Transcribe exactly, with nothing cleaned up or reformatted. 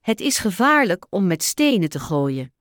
Het is gevaarlijk om met stenen te gooien.